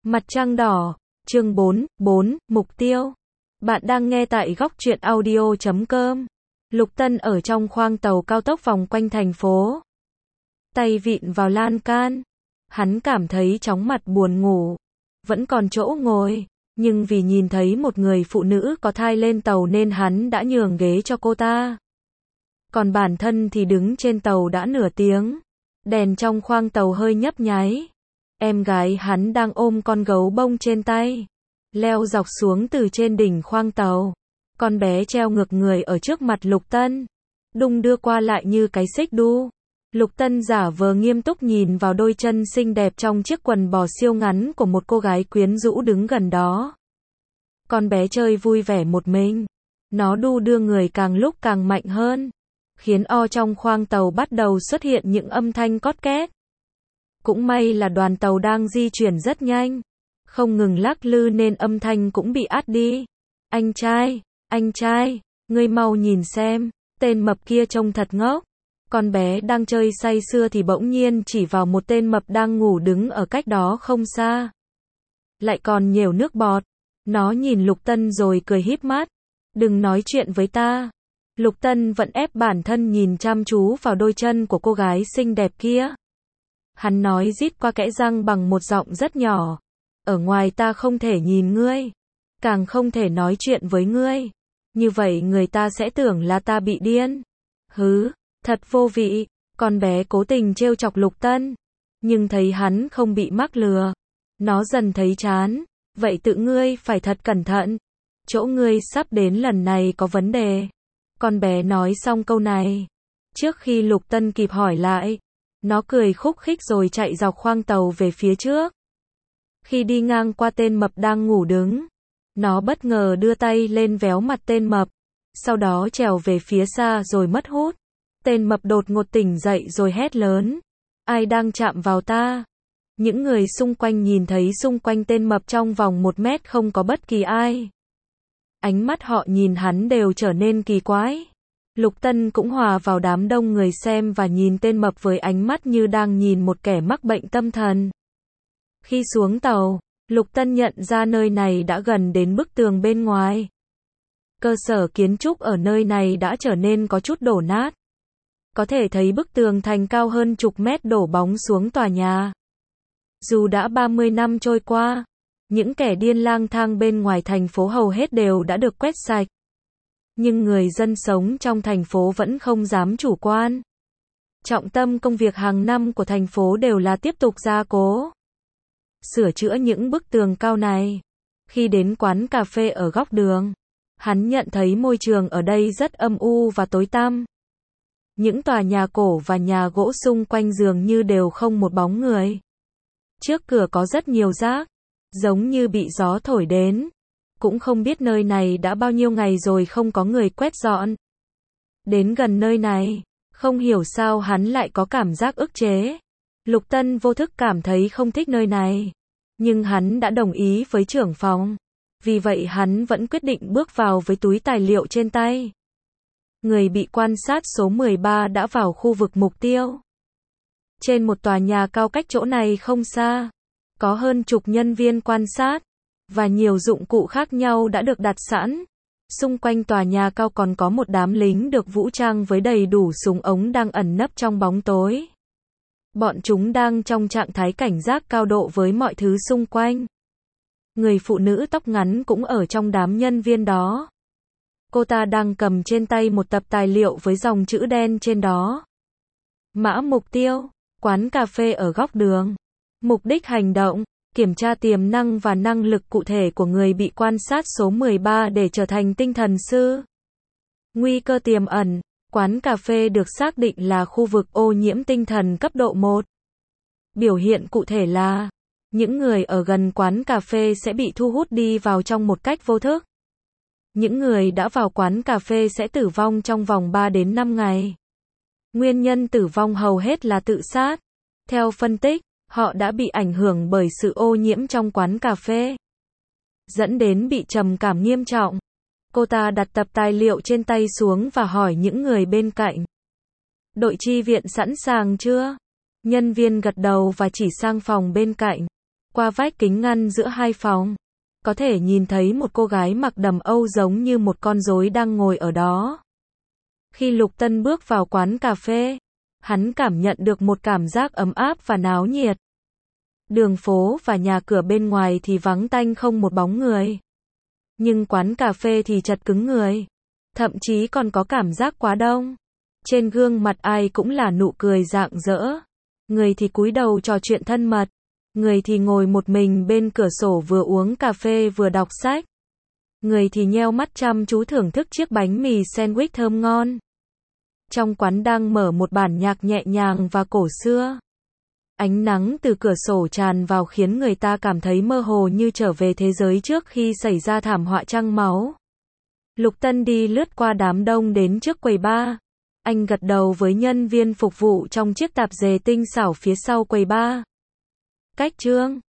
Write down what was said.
Mặt trăng đỏ, chương 4, mục tiêu. Bạn đang nghe tại góc truyện audio.com. Lục Tân ở trong khoang tàu cao tốc vòng quanh thành phố. Tay vịn vào lan can. Hắn cảm thấy chóng mặt buồn ngủ. Vẫn còn chỗ ngồi, nhưng vì nhìn thấy một người phụ nữ có thai lên tàu nên hắn đã nhường ghế cho cô ta. Còn bản thân thì đứng trên tàu đã nửa tiếng. Đèn trong khoang tàu hơi nhấp nháy. Em gái hắn đang ôm con gấu bông trên tay, leo dọc xuống từ trên đỉnh khoang tàu. Con bé treo ngược người ở trước mặt Lục Tân, đung đưa qua lại như cái xích đu. Lục Tân giả vờ nghiêm túc nhìn vào đôi chân xinh đẹp trong chiếc quần bò siêu ngắn của một cô gái quyến rũ đứng gần đó. Con bé chơi vui vẻ một mình, nó đu đưa người càng lúc càng mạnh hơn, khiến trong khoang tàu bắt đầu xuất hiện những âm thanh cót két. Cũng may là đoàn tàu đang di chuyển rất nhanh, không ngừng lắc lư nên âm thanh cũng bị át đi. Anh trai, ngươi mau nhìn xem, tên mập kia trông thật ngốc. Con bé đang chơi say sưa thì bỗng nhiên chỉ vào một tên mập đang ngủ đứng ở cách đó không xa. Lại còn nhểu nước bọt. Nó nhìn Lục Tân rồi cười híp mắt. Đừng nói chuyện với ta. Lục Tân vẫn ép bản thân nhìn chăm chú vào đôi chân của cô gái xinh đẹp kia. Hắn nói rít qua kẽ răng bằng một giọng rất nhỏ. Ở ngoài ta không thể nhìn ngươi, càng không thể nói chuyện với ngươi. Như vậy người ta sẽ tưởng là ta bị điên. Hứ, thật vô vị. Con bé cố tình trêu chọc Lục Tân, nhưng thấy hắn không bị mắc lừa, nó dần thấy chán. Vậy tự ngươi phải thật cẩn thận. Chỗ ngươi sắp đến lần này có vấn đề. Con bé nói xong câu này, trước khi Lục Tân kịp hỏi lại, nó cười khúc khích rồi chạy dọc khoang tàu về phía trước. Khi đi ngang qua tên mập đang ngủ đứng, nó bất ngờ đưa tay lên véo mặt tên mập, sau đó trèo về phía xa rồi mất hút. Tên mập đột ngột tỉnh dậy rồi hét lớn. Ai đang chạm vào ta? Những người xung quanh nhìn thấy xung quanh tên mập trong vòng 1 mét không có bất kỳ ai. Ánh mắt họ nhìn hắn đều trở nên kỳ quái. Lục Tân cũng hòa vào đám đông người xem và nhìn tên mập với ánh mắt như đang nhìn một kẻ mắc bệnh tâm thần. Khi xuống tàu, Lục Tân nhận ra nơi này đã gần đến bức tường bên ngoài. Cơ sở kiến trúc ở nơi này đã trở nên có chút đổ nát. Có thể thấy bức tường thành cao hơn chục mét đổ bóng xuống tòa nhà. Dù đã 30 năm trôi qua, những kẻ điên lang thang bên ngoài thành phố hầu hết đều đã được quét sạch. Nhưng người dân sống trong thành phố vẫn không dám chủ quan. Trọng tâm công việc hàng năm của thành phố đều là tiếp tục gia cố, sửa chữa những bức tường cao này. Khi đến quán cà phê ở góc đường, hắn nhận thấy môi trường ở đây rất âm u và tối tăm. Những tòa nhà cổ và nhà gỗ xung quanh dường như đều không một bóng người. Trước cửa có rất nhiều rác, giống như bị gió thổi đến. Cũng không biết nơi này đã bao nhiêu ngày rồi không có người quét dọn. Đến gần nơi này, không hiểu sao hắn lại có cảm giác ức chế. Lục Tân vô thức cảm thấy không thích nơi này. Nhưng hắn đã đồng ý với trưởng phòng. Vì vậy hắn vẫn quyết định bước vào với túi tài liệu trên tay. Người bị quan sát số 13 đã vào khu vực mục tiêu. Trên một tòa nhà cao cách chỗ này không xa, có hơn chục nhân viên quan sát, và nhiều dụng cụ khác nhau đã được đặt sẵn. Xung quanh tòa nhà cao còn có một đám lính được vũ trang với đầy đủ súng ống đang ẩn nấp trong bóng tối. Bọn chúng đang trong trạng thái cảnh giác cao độ với mọi thứ xung quanh. Người phụ nữ tóc ngắn cũng ở trong đám nhân viên đó. Cô ta đang cầm trên tay một tập tài liệu với dòng chữ đen trên đó. Mã mục tiêu, quán cà phê ở góc đường. Mục đích hành động, kiểm tra tiềm năng và năng lực cụ thể của người bị quan sát số 13 để trở thành tinh thần sư. Nguy cơ tiềm ẩn, quán cà phê được xác định là khu vực ô nhiễm tinh thần cấp độ 1. Biểu hiện cụ thể là, những người ở gần quán cà phê sẽ bị thu hút đi vào trong một cách vô thức. Những người đã vào quán cà phê sẽ tử vong trong vòng 3 đến 5 ngày. Nguyên nhân tử vong hầu hết là tự sát. Theo phân tích, họ đã bị ảnh hưởng bởi sự ô nhiễm trong quán cà phê, dẫn đến bị trầm cảm nghiêm trọng. Cô ta đặt tập tài liệu trên tay xuống và hỏi những người bên cạnh. Đội chi viện sẵn sàng chưa? Nhân viên gật đầu và chỉ sang phòng bên cạnh. Qua vách kính ngăn giữa hai phòng, có thể nhìn thấy một cô gái mặc đầm Âu giống như một con rối đang ngồi ở đó. Khi Lục Tân bước vào quán cà phê, hắn cảm nhận được một cảm giác ấm áp và náo nhiệt. Đường phố và nhà cửa bên ngoài thì vắng tanh không một bóng người. Nhưng quán cà phê thì chật cứng người. Thậm chí còn có cảm giác quá đông. Trên gương mặt ai cũng là nụ cười rạng rỡ. Người thì cúi đầu trò chuyện thân mật. Người thì ngồi một mình bên cửa sổ vừa uống cà phê vừa đọc sách. Người thì nheo mắt chăm chú thưởng thức chiếc bánh mì sandwich thơm ngon. Trong quán đang mở một bản nhạc nhẹ nhàng và cổ xưa. Ánh nắng từ cửa sổ tràn vào khiến người ta cảm thấy mơ hồ như trở về thế giới trước khi xảy ra thảm họa trăng máu. Lục Tân đi lướt qua đám đông đến trước quầy bar. Anh gật đầu với nhân viên phục vụ trong chiếc tạp dề tinh xảo phía sau quầy bar. Cách Trương.